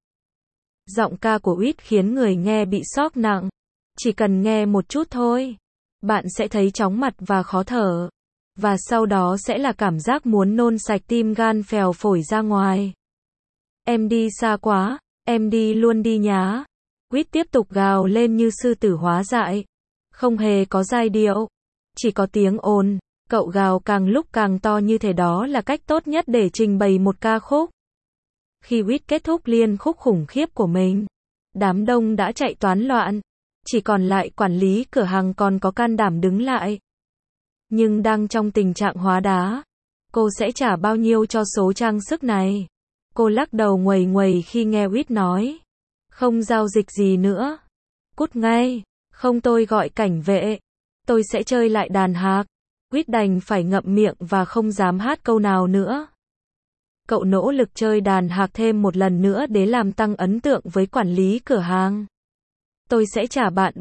S1: Giọng ca của Quýt khiến người nghe bị sốc nặng. Chỉ cần nghe một chút thôi, bạn sẽ thấy chóng mặt và khó thở. Và sau đó sẽ là cảm giác muốn nôn sạch tim gan phèo phổi ra ngoài. Em đi xa quá, em đi luôn đi nhá. Quýt tiếp tục gào lên như sư tử hóa dại. Không hề có giai điệu, chỉ có tiếng ồn. Cậu gào càng lúc càng to như thế, đó là cách tốt nhất để trình bày một ca khúc. Khi Quýt kết thúc liên khúc khủng khiếp của mình, đám đông đã chạy toán loạn. Chỉ còn lại quản lý cửa hàng còn có can đảm đứng lại. Nhưng đang trong tình trạng hóa đá. Cô sẽ trả bao nhiêu cho số trang sức này? Cô lắc đầu nguầy nguầy khi nghe Whit nói. Không giao dịch gì nữa. Cút ngay. Không, tôi gọi cảnh vệ. Tôi sẽ chơi lại đàn hạc. Whit đành phải ngậm miệng và không dám hát câu nào nữa. Cậu nỗ lực chơi đàn hạc thêm một lần nữa để làm tăng ấn tượng với quản lý cửa hàng. Tôi sẽ trả bạn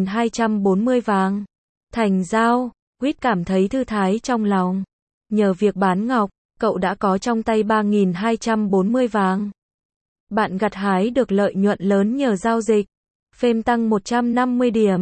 S1: 3.240 vàng. Thành giao. Whit cảm thấy thư thái trong lòng. Nhờ việc bán ngọc, cậu đã có trong tay 3.240 vàng. Bạn gặt hái được lợi nhuận lớn nhờ giao dịch. Fame tăng 150 điểm.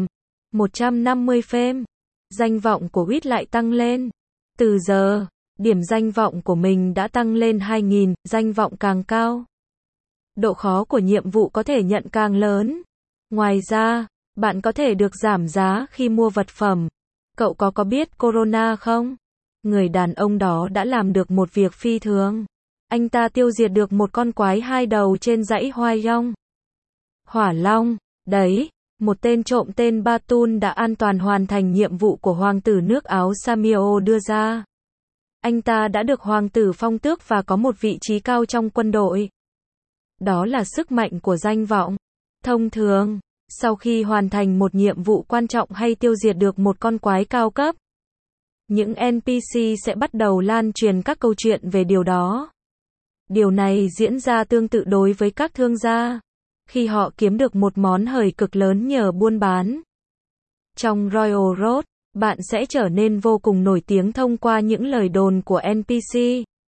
S1: 150 fame. Danh vọng của Whit lại tăng lên. Từ giờ, điểm danh vọng của mình đã tăng lên 2.000, danh vọng càng cao. Độ khó của nhiệm vụ có thể nhận càng lớn. Ngoài ra, bạn có thể được giảm giá khi mua vật phẩm. Cậu có biết Corona không? Người đàn ông đó đã làm được một việc phi thường. Anh ta tiêu diệt được một con quái hai đầu trên dãy Hoài Yong. Hỏa Long, đấy, một tên trộm tên Batun đã an toàn hoàn thành nhiệm vụ của hoàng tử nước Áo Samio đưa ra. Anh ta đã được hoàng tử phong tước và có một vị trí cao trong quân đội. Đó là sức mạnh của danh vọng. Thông thường, sau khi hoàn thành một nhiệm vụ quan trọng hay tiêu diệt được một con quái cao cấp, những NPC sẽ bắt đầu lan truyền các câu chuyện về điều đó. Điều này diễn ra tương tự đối với các thương gia, khi họ kiếm được một món hời cực lớn nhờ buôn bán. Trong Royal Road, bạn sẽ trở nên vô cùng nổi tiếng thông qua những lời đồn của NPC.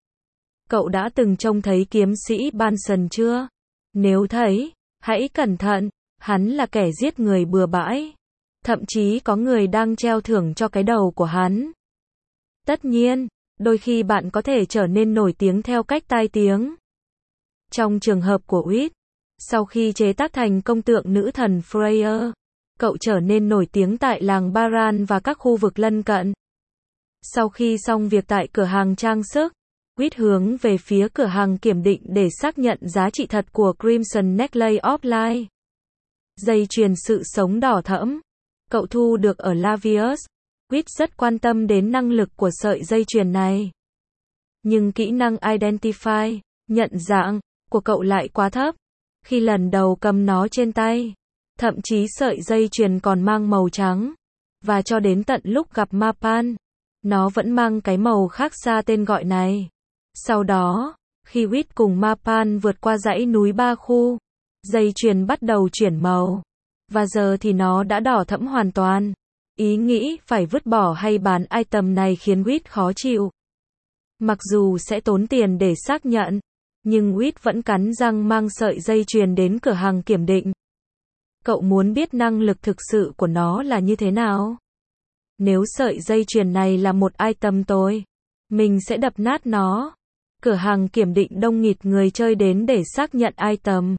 S1: Cậu đã từng trông thấy kiếm sĩ Banson chưa? Nếu thấy, hãy cẩn thận, hắn là kẻ giết người bừa bãi. Thậm chí có người đang treo thưởng cho cái đầu của hắn. Tất nhiên, đôi khi bạn có thể trở nên nổi tiếng theo cách tai tiếng. Trong trường hợp của Whit, sau khi chế tác thành công tượng nữ thần Freya, cậu trở nên nổi tiếng tại làng Baran và các khu vực lân cận. Sau khi xong việc tại cửa hàng trang sức, Whit hướng về phía cửa hàng kiểm định để xác nhận giá trị thật của Crimson Necklace of Light. Dây chuyền sự sống đỏ thẫm. Cậu thu được ở Lavius. Whit rất quan tâm đến năng lực của sợi dây chuyền này. Nhưng kỹ năng Identify, nhận dạng, của cậu lại quá thấp. Khi lần đầu cầm nó trên tay, thậm chí sợi dây chuyền còn mang màu trắng. Và cho đến tận lúc gặp Mapan, nó vẫn mang cái màu khác xa tên gọi này. Sau đó, khi Whit cùng Mapan vượt qua dãy núi Ba Khu, dây chuyền bắt đầu chuyển màu. Và giờ thì nó đã đỏ thẫm hoàn toàn. Ý nghĩ phải vứt bỏ hay bán item này khiến Whit khó chịu. Mặc dù sẽ tốn tiền để xác nhận, nhưng Whit vẫn cắn răng mang sợi dây chuyền đến cửa hàng kiểm định. Cậu muốn biết năng lực thực sự của nó là như thế nào? Nếu sợi dây chuyền này là một item tồi, mình sẽ đập nát nó. Cửa hàng kiểm định đông nghịt người chơi đến để xác nhận item.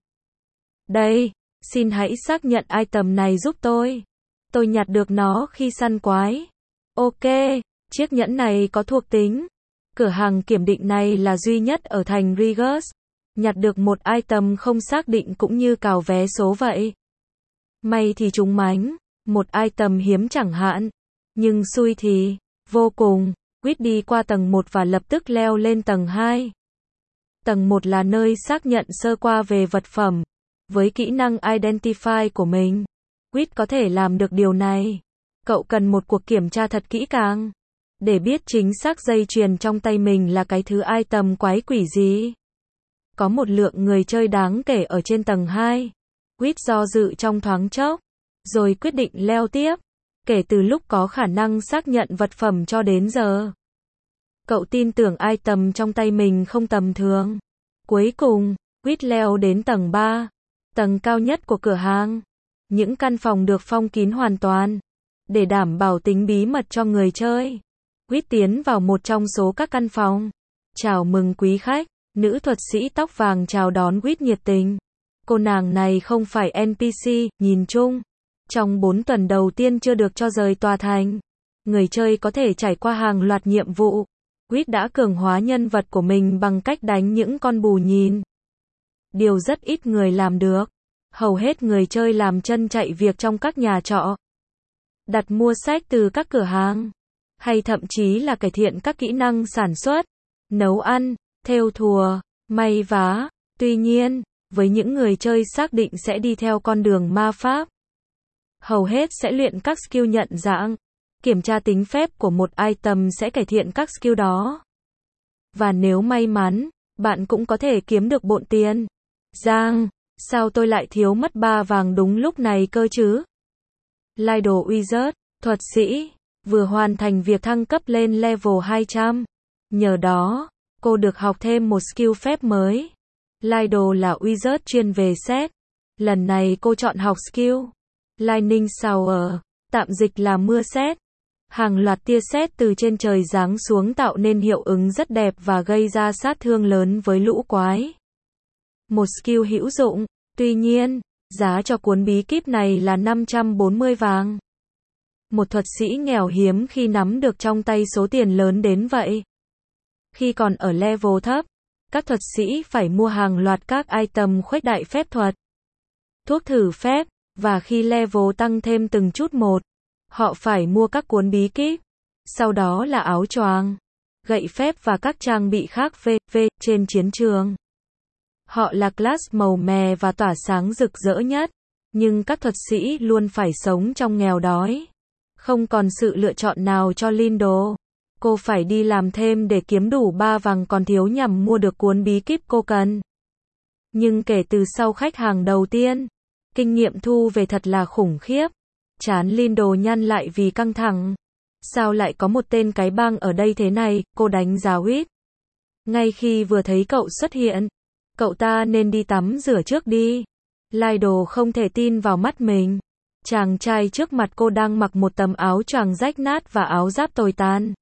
S1: Đây, xin hãy xác nhận item này giúp tôi. Tôi nhặt được nó khi săn quái. Ok, chiếc nhẫn này có thuộc tính. Cửa hàng kiểm định này là duy nhất ở thành Rigus. Nhặt được một item không xác định cũng như cào vé số vậy. May thì trúng mánh, một item hiếm chẳng hạn. Nhưng xui thì, vô cùng. Whit đi qua tầng 1 và lập tức leo lên tầng 2. Tầng 1 là nơi xác nhận sơ qua về vật phẩm. Với kỹ năng Identify của mình, Whit có thể làm được điều này. Cậu cần một cuộc kiểm tra thật kỹ càng, để biết chính xác dây chuyền trong tay mình là cái thứ item quái quỷ gì. Có một lượng người chơi đáng kể ở trên tầng 2. Whit do dự trong thoáng chốc, rồi quyết định leo tiếp. Kể từ lúc có khả năng xác nhận vật phẩm cho đến giờ, cậu tin tưởng item trong tay mình không tầm thường. Cuối cùng, Whit leo đến tầng 3, tầng cao nhất của cửa hàng. Những căn phòng được phong kín hoàn toàn, để đảm bảo tính bí mật cho người chơi. Whit tiến vào một trong số các căn phòng. Chào mừng quý khách, nữ thuật sĩ tóc vàng chào đón Whit nhiệt tình. Cô nàng này không phải NPC, nhìn chung. Trong 4 tuần đầu tiên chưa được cho rời tòa thành, người chơi có thể trải qua hàng loạt nhiệm vụ. Whit đã cường hóa nhân vật của mình bằng cách đánh những con bù nhìn. Điều rất ít người làm được. Hầu hết người chơi làm chân chạy việc trong các nhà trọ, đặt mua sách từ các cửa hàng, hay thậm chí là cải thiện các kỹ năng sản xuất, nấu ăn, thêu thùa, may vá. Tuy nhiên, với những người chơi xác định sẽ đi theo con đường ma pháp, hầu hết sẽ luyện các skill nhận dạng. Kiểm tra tính phép của một item sẽ cải thiện các skill đó. Và nếu may mắn, bạn cũng có thể kiếm được bộn tiền. Giang, sao tôi lại thiếu mất 3 vàng đúng lúc này cơ chứ? Lido Wizard, thuật sĩ, vừa hoàn thành việc thăng cấp lên level 200. Nhờ đó, cô được học thêm một skill phép mới. Lido là Wizard chuyên về xét. Lần này cô chọn học skill Lightning Shower, tạm dịch là mưa sét. Hàng loạt tia sét từ trên trời giáng xuống tạo nên hiệu ứng rất đẹp và gây ra sát thương lớn với lũ quái. Một skill hữu dụng, tuy nhiên, giá cho cuốn bí kíp này là 540 vàng. Một thuật sĩ nghèo hiếm khi nắm được trong tay số tiền lớn đến vậy. Khi còn ở level thấp, các thuật sĩ phải mua hàng loạt các item khuếch đại phép thuật, thuốc thử phép, và khi level tăng thêm từng chút một, họ phải mua các cuốn bí kíp, sau đó là áo choàng, gậy phép và các trang bị khác trên chiến trường. Họ là class màu mè và tỏa sáng rực rỡ nhất, nhưng các thuật sĩ luôn phải sống trong nghèo đói. Không còn sự lựa chọn nào cho Lindo. Cô phải đi làm thêm để kiếm đủ 3 vàng còn thiếu nhằm mua được cuốn bí kíp cô cần. Nhưng kể từ sau khách hàng đầu tiên, kinh nghiệm thu về thật là khủng khiếp. Trán Lindo nhăn lại vì căng thẳng. Sao lại có một tên cái bang ở đây thế này, cô đánh giá Whit. Ngay khi vừa thấy cậu xuất hiện, cậu ta nên đi tắm rửa trước đi. Lido không thể tin vào mắt mình. Chàng trai trước mặt cô đang mặc một tấm áo choàng rách nát và áo giáp tồi tàn.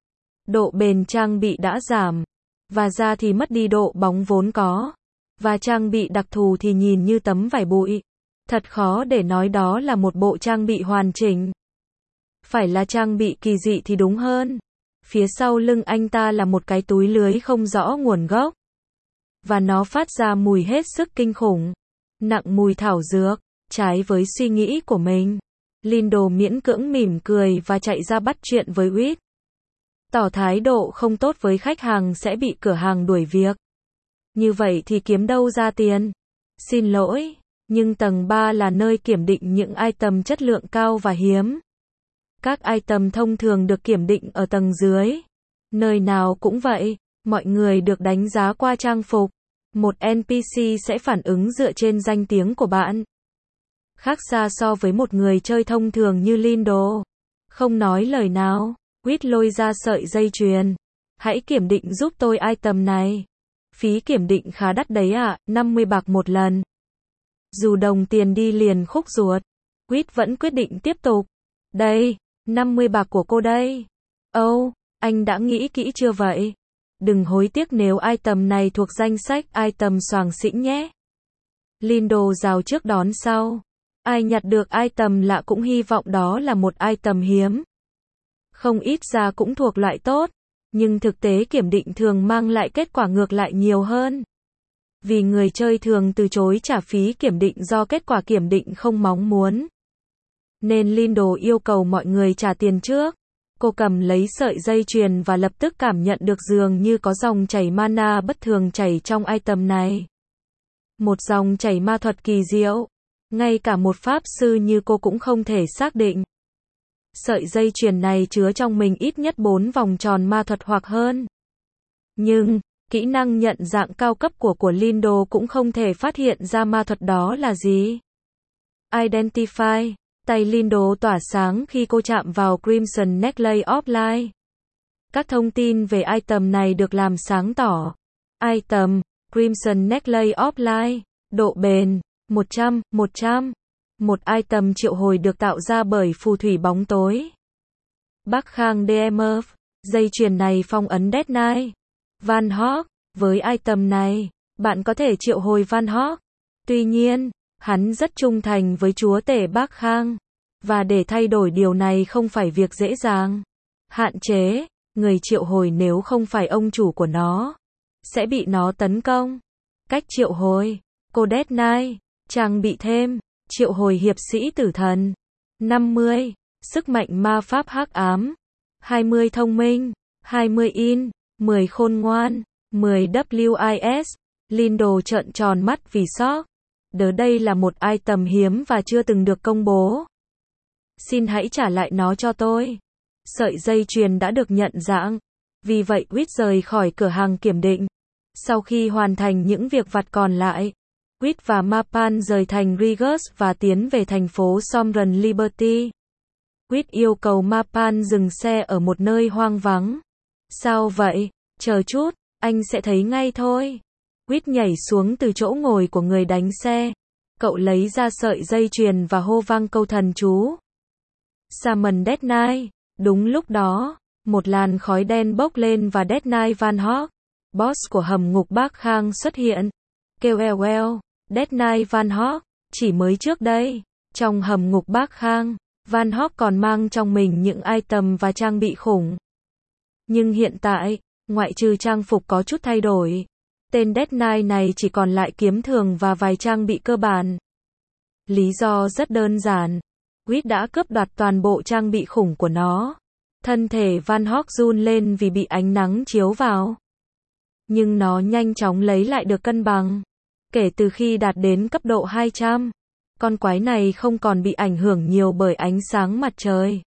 S1: Độ bền trang bị đã giảm, và da thì mất đi độ bóng vốn có, và trang bị đặc thù thì nhìn như tấm vải bụi. Thật khó để nói đó là một bộ trang bị hoàn chỉnh. Phải là trang bị kỳ dị thì đúng hơn. Phía sau lưng anh ta là một cái túi lưới không rõ nguồn gốc. Và nó phát ra mùi hết sức kinh khủng. Nặng mùi thảo dược, trái với suy nghĩ của mình. Lindo miễn cưỡng mỉm cười và chạy ra bắt chuyện với Whit. Tỏ thái độ không tốt với khách hàng sẽ bị cửa hàng đuổi việc. Như vậy thì kiếm đâu ra tiền? Xin lỗi, nhưng tầng 3 là nơi kiểm định những item chất lượng cao và hiếm. Các item thông thường được kiểm định ở tầng dưới. Nơi nào cũng vậy, mọi người được đánh giá qua trang phục. Một NPC sẽ phản ứng dựa trên danh tiếng của bạn. Khác xa so với một người chơi thông thường như Lindo. Không nói lời nào, Whit lôi ra sợi dây chuyền. Hãy kiểm định giúp tôi item này. Phí kiểm định khá đắt đấy ạ, 50 bạc một lần. Dù đồng tiền đi liền khúc ruột, Whit vẫn quyết định tiếp tục. Đây, 50 bạc của cô đây. Anh đã nghĩ kỹ chưa vậy? Đừng hối tiếc nếu item này thuộc danh sách item xoàng xĩnh nhé. Lindo rào trước đón sau. Ai nhặt được item lạ cũng hy vọng đó là một item hiếm. Không ít ra cũng thuộc loại tốt, nhưng thực tế kiểm định thường mang lại kết quả ngược lại nhiều hơn. Vì người chơi thường từ chối trả phí kiểm định do kết quả kiểm định không mong muốn. Nên Lindo yêu cầu mọi người trả tiền trước. Cô cầm lấy sợi dây chuyền và lập tức cảm nhận được dường như có dòng chảy mana bất thường chảy trong item này. Một dòng chảy ma thuật kỳ diệu. Ngay cả một pháp sư như cô cũng không thể xác định. Sợi dây chuyền này chứa trong mình ít nhất 4 vòng tròn ma thuật hoặc hơn. Nhưng, kỹ năng nhận dạng cao cấp của Lindo cũng không thể phát hiện ra ma thuật đó là gì. Identify. Tay Lindo tỏa sáng khi cô chạm vào Crimson Necklace of Light. Các thông tin về item này được làm sáng tỏ. Item, Crimson Necklace of Light, độ bền, 100. Một item triệu hồi được tạo ra bởi phù thủy bóng tối. Bắc Khang DMF, dây chuyền này phong ấn Death Knight. Van Hawk, với item này, bạn có thể triệu hồi Van Hawk. Tuy nhiên, hắn rất trung thành với chúa tể Bắc Khang. Và để thay đổi điều này không phải việc dễ dàng. Hạn chế, người triệu hồi nếu không phải ông chủ của nó, sẽ bị nó tấn công. Cách triệu hồi, cô Death Knight, Trang bị thêm, triệu hồi hiệp sĩ tử thần. 50. Sức mạnh ma pháp hắc ám. 20 thông minh. 20 in. 10 khôn ngoan. 10 WIS. Lindo trợn tròn mắt vì sốc. Đây là một item hiếm và chưa từng được công bố. Xin hãy trả lại nó cho tôi. Sợi dây chuyền đã được nhận dạng. Vì vậy Quýt rời khỏi cửa hàng kiểm định. Sau khi hoàn thành những việc vặt còn lại, Quýt và Mapan rời thành Regus và tiến về thành phố Somron Liberty. Quýt yêu cầu Mapan dừng xe ở một nơi hoang vắng. Sao vậy? Chờ chút, anh sẽ thấy ngay thôi. Quýt nhảy xuống từ chỗ ngồi của người đánh xe. Cậu lấy ra sợi dây chuyền và hô vang câu thần chú. Summon Death Knight. Đúng lúc đó, một làn khói đen bốc lên và Death Knight Van Hawk, boss của hầm ngục Bác Khang xuất hiện. Kêu well, Death Knight Van Hawk, chỉ mới trước đây, trong hầm ngục Bác Khang, Van Hawk còn mang trong mình những item và trang bị khủng. Nhưng hiện tại, ngoại trừ trang phục có chút thay đổi, tên Death Knight này chỉ còn lại kiếm thường và vài trang bị cơ bản. Lý do rất đơn giản. Quýt đã cướp đoạt toàn bộ trang bị khủng của nó. Thân thể Van Hawk run lên vì bị ánh nắng chiếu vào. Nhưng nó nhanh chóng lấy lại được cân bằng. Kể từ khi đạt đến cấp độ 200, con quái này không còn bị ảnh hưởng nhiều bởi ánh sáng mặt trời.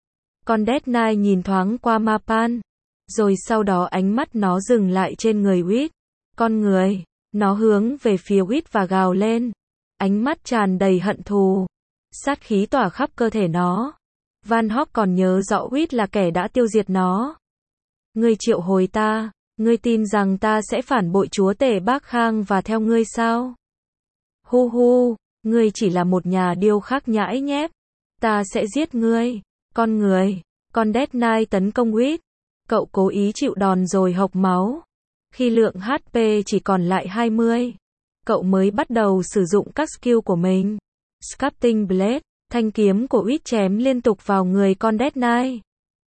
S1: Con Death Knight nhìn thoáng qua Mapan, rồi sau đó ánh mắt nó dừng lại trên người Quýt. Con người, nó hướng về phía Quýt và gào lên. Ánh mắt tràn đầy hận thù. Sát khí tỏa khắp cơ thể nó. Van Hawk còn nhớ rõ Quýt là kẻ đã tiêu diệt nó. Ngươi triệu hồi ta, ngươi tin rằng ta sẽ phản bội chúa tể Bác Khang và theo ngươi sao? Hu hu, ngươi chỉ là một nhà điêu khắc nhãi nhép. Ta sẽ giết ngươi. Con người, con Death Knight tấn công Quýt. Cậu cố ý chịu đòn rồi hộc máu. Khi lượng HP chỉ còn lại 20, cậu mới bắt đầu sử dụng các skill của mình. Sculpting Blade, thanh kiếm của Quýt chém liên tục vào người con Death Knight.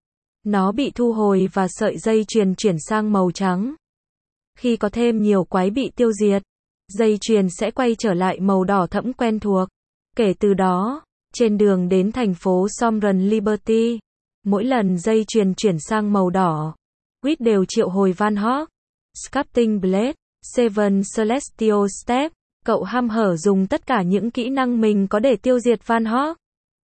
S1: Nó bị thu hồi và sợi dây chuyền chuyển sang màu trắng. Khi có thêm nhiều quái bị tiêu diệt, dây chuyền sẽ quay trở lại màu đỏ thẫm quen thuộc. Kể từ đó, trên đường đến thành phố Somron Liberty, mỗi lần dây chuyền chuyển sang màu đỏ, Quýt đều triệu hồi Van Hawk. Sculpting Blade, Seven Celestial Step. Cậu hăm hở dùng tất cả những kỹ năng mình có để tiêu diệt Van Hawk.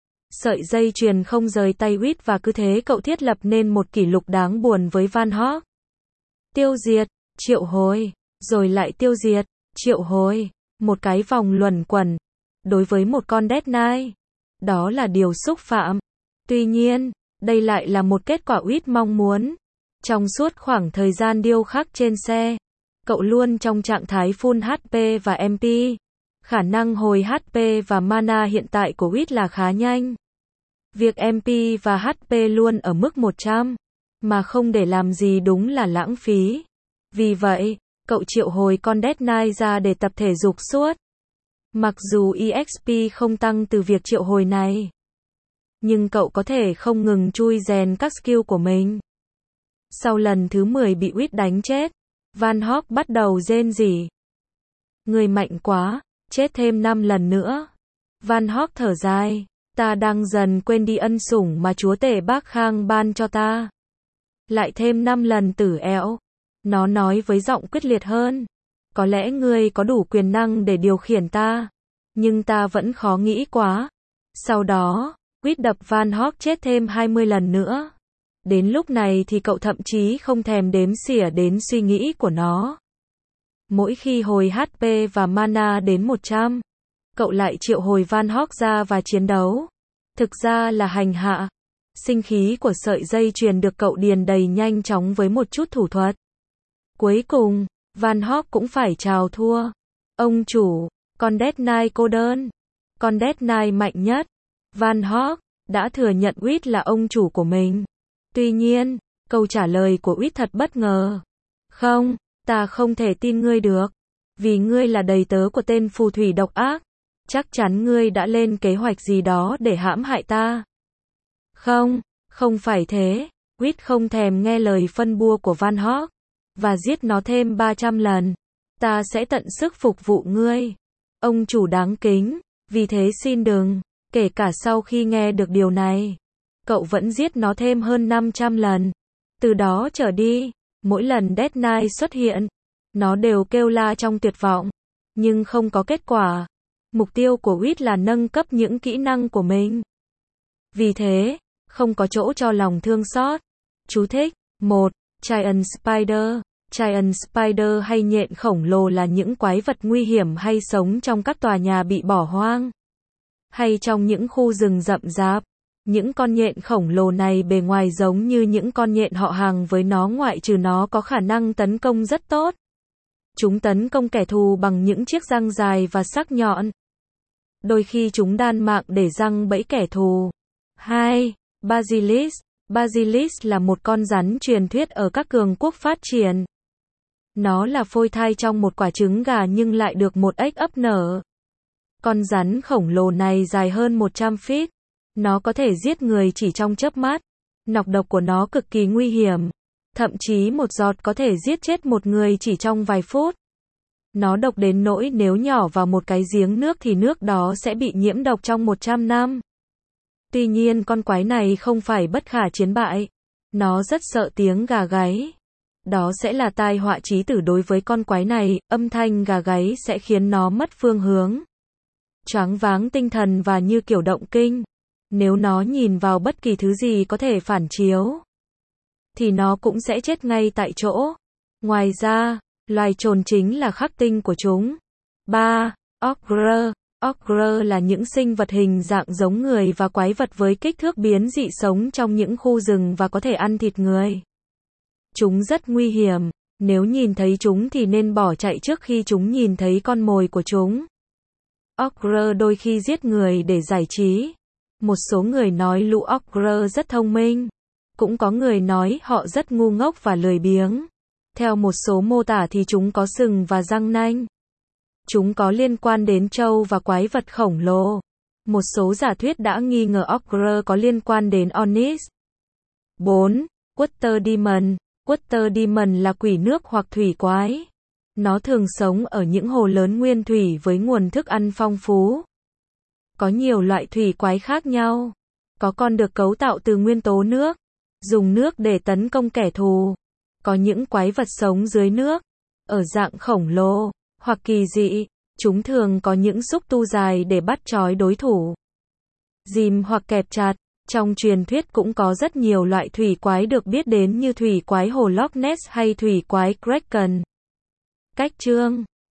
S1: Sợi dây chuyền không rời tay Quýt và cứ thế cậu thiết lập nên một kỷ lục đáng buồn với Van Hawk. Tiêu diệt, triệu hồi, rồi lại tiêu diệt, triệu hồi. Một cái vòng luẩn quẩn. Đối với một con Death Knight, đó là điều xúc phạm. Tuy nhiên, đây lại là một kết quả Quýt mong muốn. Trong suốt khoảng thời gian điêu khắc trên xe, cậu luôn trong trạng thái full HP và MP. Khả năng hồi HP và mana hiện tại của Quýt là khá nhanh. Việc MP và HP luôn ở mức 100, mà không để làm gì đúng là lãng phí. Vì vậy, cậu triệu hồi con Death Knight ra để tập thể dục suốt. Mặc dù EXP không tăng từ việc triệu hồi này, nhưng cậu có thể không ngừng chui rèn các skill của mình. Sau lần thứ 10 bị Quýt đánh chết, Van Hawk bắt đầu rên rỉ. Người mạnh quá, chết thêm 5 lần nữa. Van Hawk thở dài. Ta đang dần quên đi ân sủng mà chúa tể Bác Khang ban cho ta. Lại thêm 5 lần tử ẻo. Nó nói với giọng quyết liệt hơn. Có lẽ ngươi có đủ quyền năng để điều khiển ta, nhưng ta vẫn khó nghĩ quá. Sau đó, Quýt đập Van Hawk chết thêm 20 lần nữa. Đến lúc này thì cậu thậm chí không thèm đếm xỉa đến suy nghĩ của nó. Mỗi khi hồi HP và mana đến 100, cậu lại triệu hồi Van Hawk ra và chiến đấu. Thực ra là hành hạ. Sinh khí của sợi dây chuyền được cậu điền đầy nhanh chóng với một chút thủ thuật. Cuối cùng, Van Hawk cũng phải chào thua. Ông chủ, con Death Knight cô đơn, con Death Knight mạnh nhất, Van Hawk, đã thừa nhận Quýt là ông chủ của mình. Tuy nhiên, câu trả lời của Quýt thật bất ngờ. Không, ta không thể tin ngươi được. Vì ngươi là đầy tớ của tên phù thủy độc ác. Chắc chắn ngươi đã lên kế hoạch gì đó để hãm hại ta. Không, không phải thế. Quýt không thèm nghe lời phân bua của Van Hawk. Và giết nó thêm 300 lần. Ta sẽ tận sức phục vụ ngươi. Ông chủ đáng kính, vì thế xin đừng. Kể cả sau khi nghe được điều này, cậu vẫn giết nó thêm hơn 500 lần. Từ đó trở đi, mỗi lần Death Knight xuất hiện, nó đều kêu la trong tuyệt vọng, nhưng không có kết quả. Mục tiêu của Wit là nâng cấp những kỹ năng của mình. Vì thế, không có chỗ cho lòng thương xót. Chú thích: 1. Giant Spider. Giant Spider hay nhện khổng lồ là những quái vật nguy hiểm hay sống trong các tòa nhà bị bỏ hoang, hay trong những khu rừng rậm rạp. Những con nhện khổng lồ này bề ngoài giống như những con nhện họ hàng với nó, ngoại trừ nó có khả năng tấn công rất tốt. Chúng tấn công kẻ thù bằng những chiếc răng dài và sắc nhọn. Đôi khi chúng đan mạng để giăng bẫy kẻ thù. 2. Basilisk. Basilisk là một con rắn truyền thuyết ở các cường quốc phát triển. Nó là phôi thai trong một quả trứng gà nhưng lại được một ếch ấp nở. Con rắn khổng lồ này dài hơn 100 feet. Nó có thể giết người chỉ trong chớp mắt. Nọc độc của nó cực kỳ nguy hiểm. Thậm chí một giọt có thể giết chết một người chỉ trong vài phút. Nó độc đến nỗi nếu nhỏ vào một cái giếng nước thì nước đó sẽ bị nhiễm độc trong 100 năm. Tuy nhiên con quái này không phải bất khả chiến bại. Nó rất sợ tiếng gà gáy. Đó sẽ là tai họa chí tử đối với con quái này, âm thanh gà gáy sẽ khiến nó mất phương hướng, choáng váng tinh thần và như kiểu động kinh. Nếu nó nhìn vào bất kỳ thứ gì có thể phản chiếu, thì nó cũng sẽ chết ngay tại chỗ. Ngoài ra, loài trồn chính là khắc tinh của chúng. 3. Ogre. Ogre là những sinh vật hình dạng giống người và quái vật với kích thước biến dị sống trong những khu rừng và có thể ăn thịt người. Chúng rất nguy hiểm. Nếu nhìn thấy chúng thì nên bỏ chạy trước khi chúng nhìn thấy con mồi của chúng. Ogre đôi khi giết người để giải trí. Một số người nói lũ Ogre rất thông minh. Cũng có người nói họ rất ngu ngốc và lười biếng. Theo một số mô tả thì chúng có sừng và răng nanh. Chúng có liên quan đến trâu và quái vật khổng lồ. Một số giả thuyết đã nghi ngờ Ogre có liên quan đến Onyx. 4. Water Demon. Water Demon là quỷ nước hoặc thủy quái. Nó thường sống ở những hồ lớn nguyên thủy với nguồn thức ăn phong phú. Có nhiều loại thủy quái khác nhau. Có con được cấu tạo từ nguyên tố nước, dùng nước để tấn công kẻ thù. Có những quái vật sống dưới nước, ở dạng khổng lồ, hoặc kỳ dị. Chúng thường có những xúc tu dài để bắt trói đối thủ, dìm hoặc kẹp chặt. Trong truyền thuyết cũng có rất nhiều loại thủy quái được biết đến như thủy quái hồ Loch Ness hay thủy quái Kraken. Cách chương